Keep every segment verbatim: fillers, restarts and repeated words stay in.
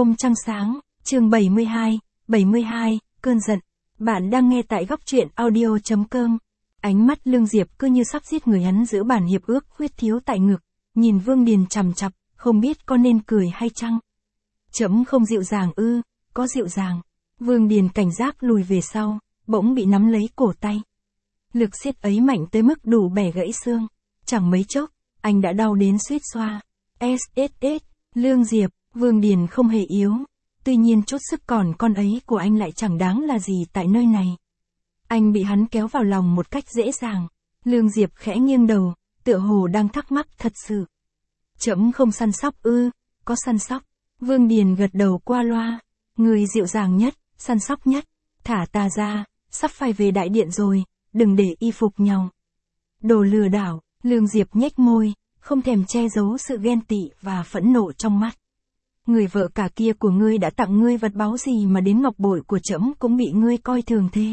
Hôm trăng sáng, chương bảy mươi hai, bảy mươi hai, cơn giận. Bạn đang nghe tại góc truyện audio chấm com. Ánh mắt Lương Diệp cứ như sắp giết người, hắn giữ bản hiệp ước khuyết thiếu tại ngực, nhìn Vương Điền chằm chằm, không biết có nên cười hay chăng. Trẫm không dịu dàng ư? Có dịu dàng. Vương Điền cảnh giác lùi về sau, bỗng bị nắm lấy cổ tay. Lực siết ấy mạnh tới mức đủ bẻ gãy xương. Chẳng mấy chốc, anh đã đau đến suýt xoa. ét ét ét, Lương Diệp. Vương Điền không hề yếu, tuy nhiên chút sức còn con ấy của anh lại chẳng đáng là gì tại nơi này. Anh bị hắn kéo vào lòng một cách dễ dàng. Lương Diệp khẽ nghiêng đầu, tựa hồ đang thắc mắc thật sự. Trẫm không săn sóc ư? Có săn sóc. Vương Điền gật đầu qua loa. Người dịu dàng nhất, săn sóc nhất. Thả ta ra, sắp phải về đại điện rồi, đừng để y phục nhau. Đồ lừa đảo. Lương Diệp nhếch môi, không thèm che giấu sự ghen tị và phẫn nộ trong mắt. Người vợ cả kia của ngươi đã tặng ngươi vật báu gì mà đến ngọc bội của trẫm cũng bị ngươi coi thường thế?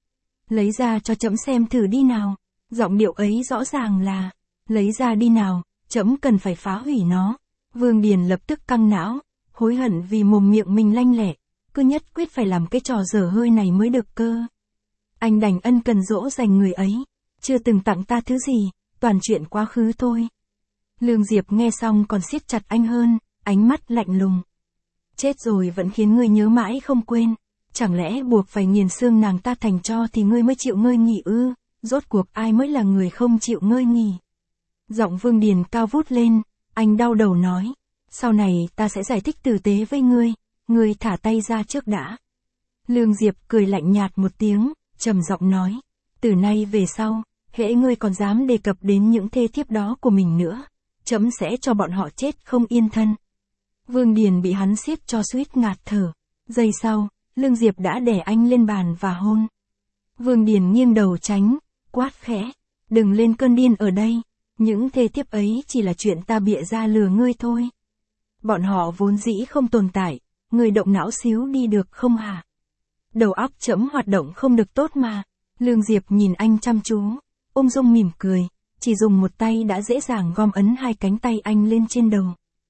Lấy ra cho trẫm xem thử đi nào. Giọng điệu ấy rõ ràng là, lấy ra đi nào, trẫm cần phải phá hủy nó. Vương Điền lập tức căng não, hối hận vì mồm miệng mình lanh lẹ, cứ nhất quyết phải làm cái trò dở hơi này mới được cơ. Anh đành ân cần dỗ dành người ấy, chưa từng tặng ta thứ gì, toàn chuyện quá khứ thôi. Lương Diệp nghe xong còn siết chặt anh hơn, ánh mắt lạnh lùng. Chết rồi vẫn khiến ngươi nhớ mãi không quên, chẳng lẽ buộc phải nghiền xương nàng ta thành tro thì ngươi mới chịu ngơi nghỉ ư? Rốt cuộc ai mới là người không chịu ngơi nghỉ? Giọng Vương Điền cao vút lên, anh đau đầu nói, sau này ta sẽ giải thích tử tế với ngươi, ngươi thả tay ra trước đã. Lương Diệp cười lạnh nhạt một tiếng, trầm giọng nói, từ nay về sau, hễ ngươi còn dám đề cập đến những thê thiếp đó của mình nữa, trẫm sẽ cho bọn họ chết không yên thân. Vương Điền bị hắn siết cho suýt ngạt thở. Giây sau, Lương Diệp đã đè anh lên bàn và hôn. Vương Điền nghiêng đầu tránh, quát khẽ, đừng lên cơn điên ở đây, những thê thiếp ấy chỉ là chuyện ta bịa ra lừa ngươi thôi. Bọn họ vốn dĩ không tồn tại, người động não xíu đi được không hả? Đầu óc trẫm hoạt động không được tốt mà. Lương Diệp nhìn anh chăm chú, ung dung mỉm cười, chỉ dùng một tay đã dễ dàng gom ấn hai cánh tay anh lên trên đầu.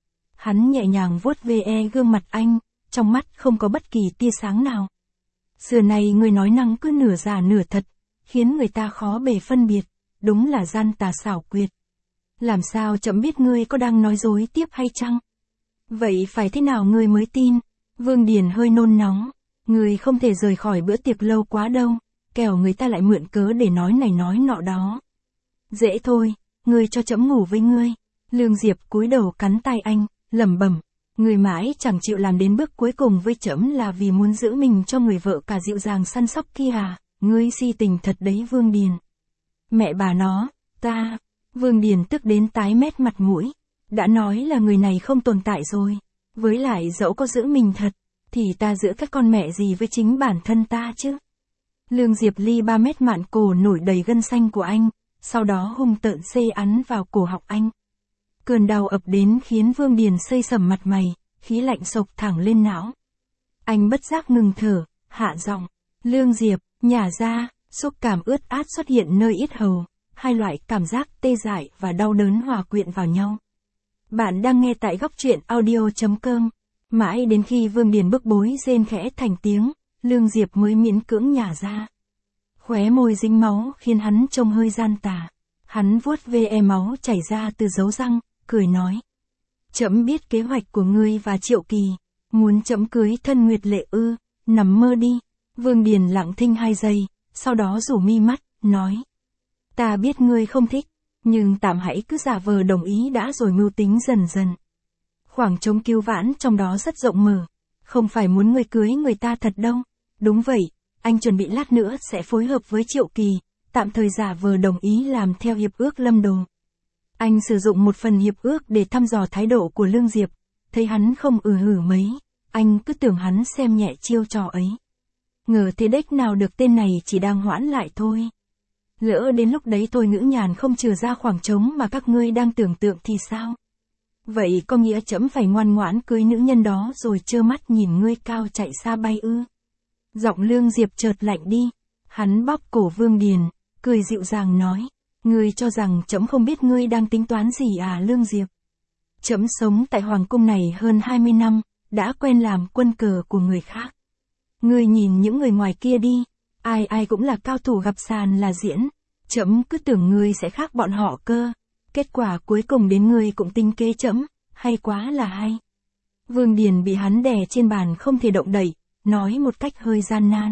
Hắn nhẹ nhàng vuốt ve gương mặt anh, trong mắt không có bất kỳ tia sáng nào. Xưa này người nói năng cứ nửa giả nửa thật, khiến người ta khó bề phân biệt, đúng là gian tà xảo quyệt. Làm sao trẫm biết ngươi có đang nói dối tiếp hay chăng? Vậy phải thế nào ngươi mới tin? Vương Điền hơi nôn nóng, ngươi không thể rời khỏi bữa tiệc lâu quá đâu, kẻo người ta lại mượn cớ để nói này nói nọ đó. Dễ thôi, ngươi cho trẫm ngủ với ngươi. Lương Diệp cúi đầu cắn tai anh, lẩm bẩm, người mãi chẳng chịu làm đến bước cuối cùng với trẫm là vì muốn giữ mình cho người vợ cả dịu dàng săn sóc kia à? Ngươi si tình thật đấy Vương Điền. Mẹ bà nó, ta. Vương Điền tức đến tái mét mặt mũi. Đã nói là người này không tồn tại rồi. Với lại dẫu có giữ mình thật, thì ta giữ các con mẹ gì với chính bản thân ta chứ? Lương Diệp ly ba mét mạn cổ nổi đầy gân xanh của anh, sau đó hung tợn xê ắn vào cổ họng anh. Cơn đau ập đến khiến Vương Điền xây sẩm mặt mày, khí lạnh sộc thẳng lên não. Anh bất giác ngừng thở, hạ giọng, Lương Diệp, nhả ra. Xúc cảm ướt át xuất hiện nơi yết hầu, hai loại cảm giác tê dại và đau đớn hòa quyện vào nhau. Bạn đang nghe tại góc truyện audio chấm com. Mãi đến khi Vương Điền bức bối rên khẽ thành tiếng, Lương Diệp mới miễn cưỡng nhả ra. Khóe môi dính máu khiến hắn trông hơi gian tà. Hắn vuốt ve máu chảy ra từ dấu răng, cười nói, trẫm biết kế hoạch của ngươi và Triệu Kỳ, muốn trẫm cưới thân Nguyệt Lệ ư? Nằm mơ đi. Vương Điền lặng thinh hai giây, sau đó rủ mi mắt, nói, ta biết ngươi không thích, nhưng tạm hãy cứ giả vờ đồng ý đã rồi mưu tính dần dần. Khoảng trống cứu vãn trong đó rất rộng mở, không phải muốn ngươi cưới người ta thật đâu. Đúng vậy, anh chuẩn bị lát nữa sẽ phối hợp với Triệu Kỳ, tạm thời giả vờ đồng ý làm theo hiệp ước Lâm Đồ. Anh sử dụng một phần hiệp ước để thăm dò thái độ của Lương Diệp, thấy hắn không ừ hử mấy, anh cứ tưởng hắn xem nhẹ chiêu trò ấy. Ngờ thế đếch nào được tên này chỉ đang hoãn lại thôi. Lỡ đến lúc đấy tôi ngữ nhàn không trừ ra khoảng trống mà các ngươi đang tưởng tượng thì sao? Vậy có nghĩa trẫm phải ngoan ngoãn cưới nữ nhân đó rồi trơ mắt nhìn ngươi cao chạy xa bay ư? Giọng Lương Diệp chợt lạnh đi. Hắn bóp cổ Vương Điền, cười dịu dàng nói, ngươi cho rằng trẫm không biết ngươi đang tính toán gì à Lương Diệp? Trẫm sống tại hoàng cung này hơn hai mươi năm, đã quen làm quân cờ của người khác. Ngươi nhìn những người ngoài kia đi, ai ai cũng là cao thủ gặp sàn là diễn, trẫm cứ tưởng ngươi sẽ khác bọn họ cơ, kết quả cuối cùng đến ngươi cũng tính kế trẫm, hay quá là hay. Vương Điền bị hắn đè trên bàn không thể động đậy, nói một cách hơi gian nan.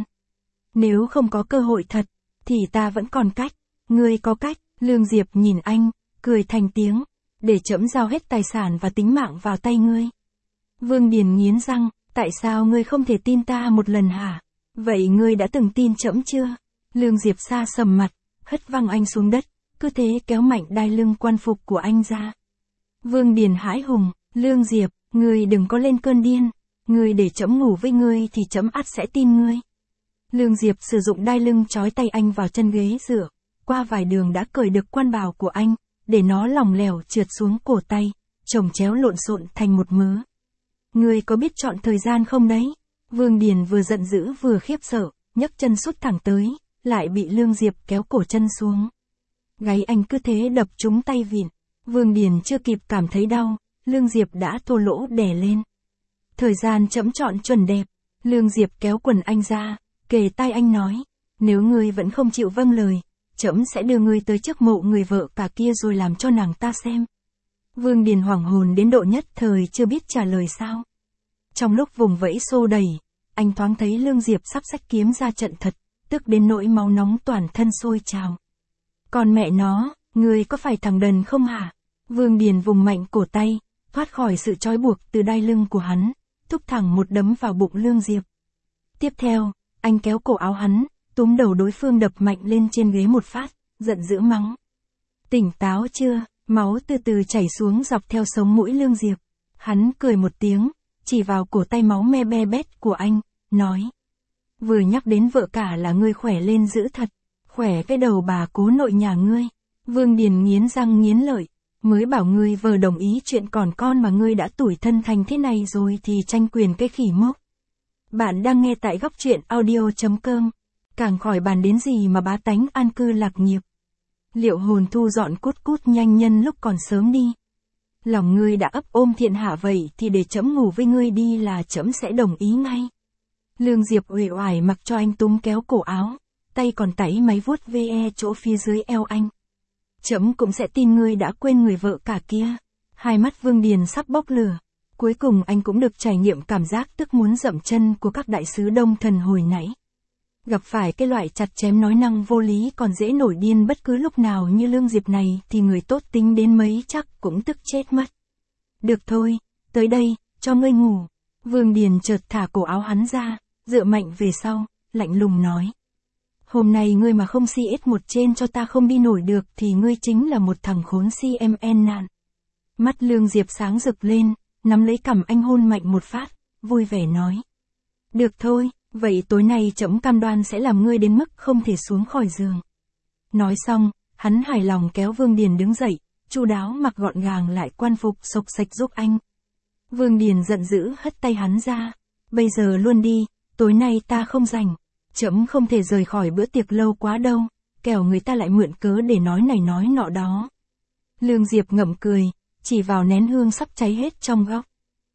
Nếu không có cơ hội thật, thì ta vẫn còn cách, ngươi có cách. Lương Diệp nhìn anh, cười thành tiếng, để trẫm giao hết tài sản và tính mạng vào tay ngươi. Vương Điền nghiến răng, tại sao ngươi không thể tin ta một lần hả? Vậy ngươi đã từng tin trẫm chưa? Lương Diệp sa sầm mặt, hất văng anh xuống đất, cứ thế kéo mạnh đai lưng quan phục của anh ra. Vương Điền hãi hùng, Lương Diệp, ngươi đừng có lên cơn điên, ngươi để trẫm ngủ với ngươi thì trẫm ắt sẽ tin ngươi. Lương Diệp sử dụng đai lưng trói tay anh vào chân ghế dựa, qua vài đường đã cởi được quan bào của anh, để nó lỏng lẻo trượt xuống cổ tay, chồng chéo lộn xộn thành một mớ. Ngươi có biết chọn thời gian không đấy? Vương Điền vừa giận dữ vừa khiếp sợ, nhấc chân sút thẳng tới, lại bị Lương Diệp kéo cổ chân xuống. Gáy anh cứ thế đập trúng tay vịn. Vương Điền chưa kịp cảm thấy đau, Lương Diệp đã thô lỗ đè lên. Thời gian trẫm chọn chuẩn đẹp. Lương Diệp kéo quần anh ra, kề tai anh nói, nếu ngươi vẫn không chịu vâng lời, trẫm sẽ đưa ngươi tới trước mộ người vợ cả kia rồi làm cho nàng ta xem. Vương Điền hoảng hồn đến độ nhất thời chưa biết trả lời sao. Trong lúc vùng vẫy xô đẩy, anh thoáng thấy Lương Diệp sắp xách kiếm ra trận thật, tức đến nỗi máu nóng toàn thân sôi trào. Còn mẹ nó, ngươi có phải thằng đần không hả? Vương Điền vùng mạnh cổ tay, thoát khỏi sự trói buộc từ đai lưng của hắn, thúc thẳng một đấm vào bụng Lương Diệp. Tiếp theo, anh kéo cổ áo hắn, túm đầu đối phương đập mạnh lên trên ghế một phát, giận dữ mắng. Tỉnh táo chưa? Máu từ từ chảy xuống dọc theo sống mũi Lương Diệp. Hắn cười một tiếng, chỉ vào cổ tay máu me be bét của anh, nói. Vừa nhắc đến vợ cả là ngươi khỏe lên dữ thật, khỏe cái đầu bà cố nội nhà ngươi. Vương Điền nghiến răng nghiến lợi, mới bảo ngươi vờ đồng ý chuyện còn con mà ngươi đã tủi thân thành thế này rồi thì tranh quyền cái khỉ mốc. Bạn đang nghe tại góc truyện audio chấm com, càng khỏi bàn đến gì mà bá tánh an cư lạc nghiệp. Liệu hồn thu dọn cút cút nhanh nhân lúc còn sớm đi. Lòng ngươi đã ấp ôm thiện hạ vậy thì để trẫm ngủ với ngươi đi là trẫm sẽ đồng ý ngay. Lương Diệp uể oải mặc cho anh túm kéo cổ áo, tay còn tẩy máy vuốt ve chỗ phía dưới eo anh. Trẫm cũng sẽ tin ngươi đã quên người vợ cả kia. Hai mắt Vương Điền sắp bốc lửa. Cuối cùng anh cũng được trải nghiệm cảm giác tức muốn dậm chân của các đại sứ Đông Thần hồi nãy. Gặp phải cái loại chặt chém nói năng vô lý còn dễ nổi điên bất cứ lúc nào như Lương Diệp này thì người tốt tính đến mấy chắc cũng tức chết mất. Được thôi, tới đây, cho ngươi ngủ. Vương Điền chợt thả cổ áo hắn ra, dựa mạnh về sau, lạnh lùng nói. Hôm nay ngươi mà không si ết một trên cho ta không đi nổi được thì ngươi chính là một thằng khốn si em en nạn. Mắt Lương Diệp sáng rực lên, nắm lấy cằm anh hôn mạnh một phát, vui vẻ nói. Được thôi, vậy tối nay trẫm cam đoan sẽ làm ngươi đến mức không thể xuống khỏi giường. Nói xong, hắn hài lòng kéo Vương Điền đứng dậy, chu đáo mặc gọn gàng lại quan phục xộc xạch giúp anh. Vương Điền giận dữ hất tay hắn ra. Bây giờ luôn đi, tối nay ta không rảnh. Trẫm không thể rời khỏi bữa tiệc lâu quá đâu, kẻo người ta lại mượn cớ để nói này nói nọ đó. Lương Diệp ngậm cười, chỉ vào nén hương sắp cháy hết trong góc.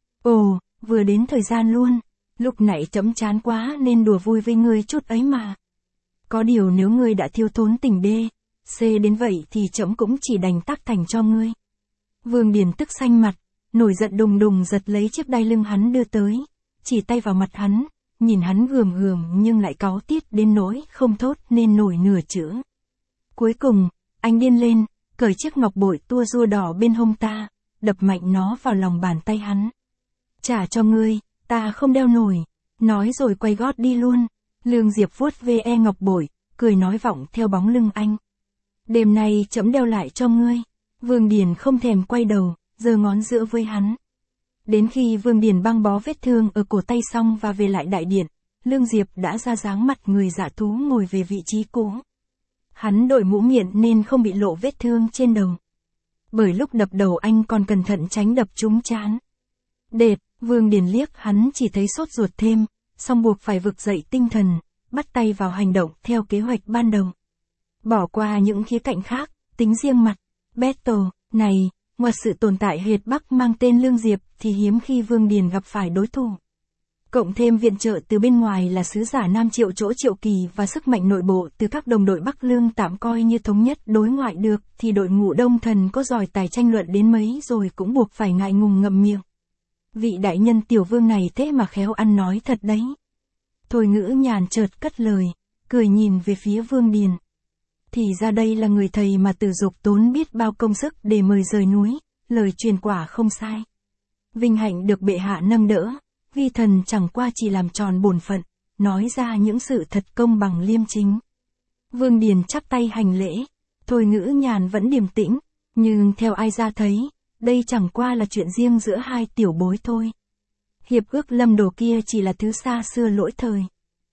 Ồ, vừa đến thời gian luôn, lúc nãy trẫm chán quá nên đùa vui với ngươi chút ấy mà. Có điều nếu ngươi đã thiếu thốn tình đê, c đến vậy thì trẫm cũng chỉ đành tác thành cho ngươi. Vương Điền tức xanh mặt, nổi giận đùng đùng giật lấy chiếc đai lưng hắn đưa tới, chỉ tay vào mặt hắn, nhìn hắn gườm gườm nhưng lại cáu tiết đến nỗi không thốt nên nổi nửa chữ. Cuối cùng, anh điên lên, cởi chiếc ngọc bội tua rua đỏ bên hông ta, đập mạnh nó vào lòng bàn tay hắn. Trả cho ngươi, ta không đeo nổi. Nói rồi quay gót đi luôn. Lương Diệp vuốt ve ngọc bội, cười nói vọng theo bóng lưng anh. Đêm nay trẫm đeo lại cho ngươi. Vương Điền không thèm quay đầu, giơ ngón giữa với hắn. Đến khi Vương Điền băng bó vết thương ở cổ tay xong và về lại đại điện, Lương Diệp đã ra dáng mặt người dạ thú ngồi về vị trí cũ. Hắn đội mũ miệng nên không bị lộ vết thương trên đầu. Bởi lúc đập đầu anh còn cẩn thận tránh đập trúng trán. Đệt, Vương Điền liếc hắn chỉ thấy sốt ruột thêm, song buộc phải vực dậy tinh thần, bắt tay vào hành động theo kế hoạch ban đầu. Bỏ qua những khía cạnh khác, tính riêng mặt. Battle, này, Ngoài sự tồn tại Hiệt Bắc mang tên Lương Diệp thì hiếm khi Vương Điền gặp phải đối thủ. Cộng thêm viện trợ từ bên ngoài là sứ giả Nam Triệu Chỗ Triệu Kỳ và sức mạnh nội bộ từ các đồng đội Bắc Lương tạm coi như thống nhất đối ngoại được thì đội ngũ Đông Thần có giỏi tài tranh luận đến mấy rồi cũng buộc phải ngại ngùng ngậm miệng. Vị đại nhân Tiểu Vương này thế mà khéo ăn nói thật đấy. Thôi Ngữ nhàn chợt cất lời, cười nhìn về phía Vương Điền. Thì ra đây là người thầy mà Từ Dục tốn biết bao công sức để mời rời núi, lời truyền quả không sai. Vinh hạnh được bệ hạ nâng đỡ, vi thần chẳng qua chỉ làm tròn bổn phận, nói ra những sự thật công bằng liêm chính. Vương Điền chắp tay hành lễ, Thôi Ngữ nhàn vẫn điềm tĩnh, nhưng theo ai ra thấy, đây chẳng qua là chuyện riêng giữa hai tiểu bối thôi. Hiệp ước Lâm Đồ kia chỉ là thứ xa xưa lỗi thời.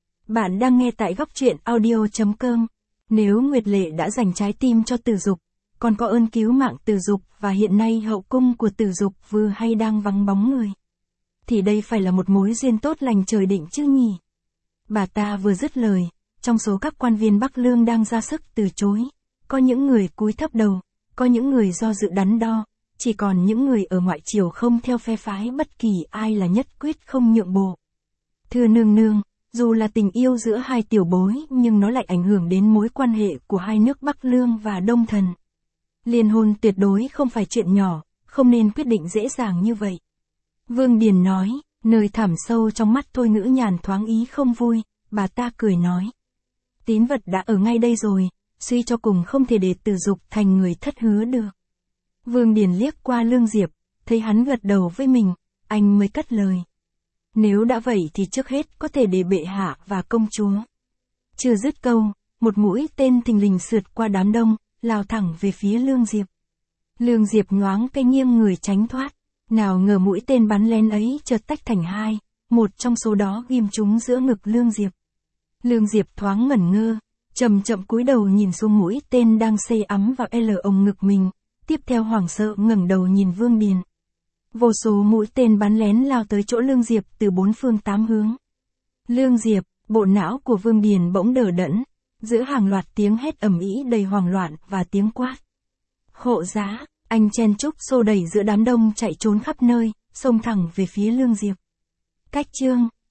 Bạn đang nghe tại góc truyện audio chấm com. Nếu Nguyệt Lệ đã dành trái tim cho Từ Dục, còn có ơn cứu mạng Từ Dục và hiện nay hậu cung của Từ Dục vừa hay đang vắng bóng người, thì đây phải là một mối duyên tốt lành trời định chứ nhỉ. Bà ta vừa dứt lời, trong số các quan viên Bắc Lương đang ra sức từ chối, có những người cúi thấp đầu, có những người do dự đắn đo, chỉ còn những người ở ngoại triều không theo phe phái bất kỳ ai là nhất quyết không nhượng bộ. Thưa nương nương, dù là tình yêu giữa hai tiểu bối nhưng nó lại ảnh hưởng đến mối quan hệ của hai nước Bắc Lương và Đông Thần. Liên hôn tuyệt đối không phải chuyện nhỏ, không nên quyết định dễ dàng như vậy. Vương Điền nói, nơi thẳm sâu trong mắt Thôi Ngữ nhàn thoáng ý không vui, bà ta cười nói. Tín vật đã ở ngay đây rồi, suy cho cùng không thể để Từ Dục thành người thất hứa được. Vương Điền liếc qua Lương Diệp, thấy hắn gật đầu với mình, anh mới cất lời. Nếu đã vậy thì trước hết có thể để bệ hạ và công chúa. Chưa dứt câu, một mũi tên thình lình sượt qua đám đông, lao thẳng về phía Lương Diệp. Lương Diệp nhoáng cái nghiêng người tránh thoát, nào ngờ mũi tên bắn lén ấy chợt tách thành hai, một trong số đó ghim trúng giữa ngực Lương Diệp. Lương Diệp thoáng ngẩn ngơ, chậm chậm cúi đầu nhìn xuống mũi tên đang xây ắm vào L ống ngực mình, tiếp theo hoảng sợ ngẩng đầu nhìn Vương Điền. Vô số mũi tên bắn lén lao tới chỗ Lương Diệp từ bốn phương tám hướng. Lương Diệp, bộ não của Vương Điền bỗng đờ đẫn, giữa hàng loạt tiếng hét ầm ĩ đầy hoảng loạn và tiếng quát. Hộ giá, anh chen chúc xô đẩy giữa đám đông chạy trốn khắp nơi, xông thẳng về phía Lương Diệp. Cách chương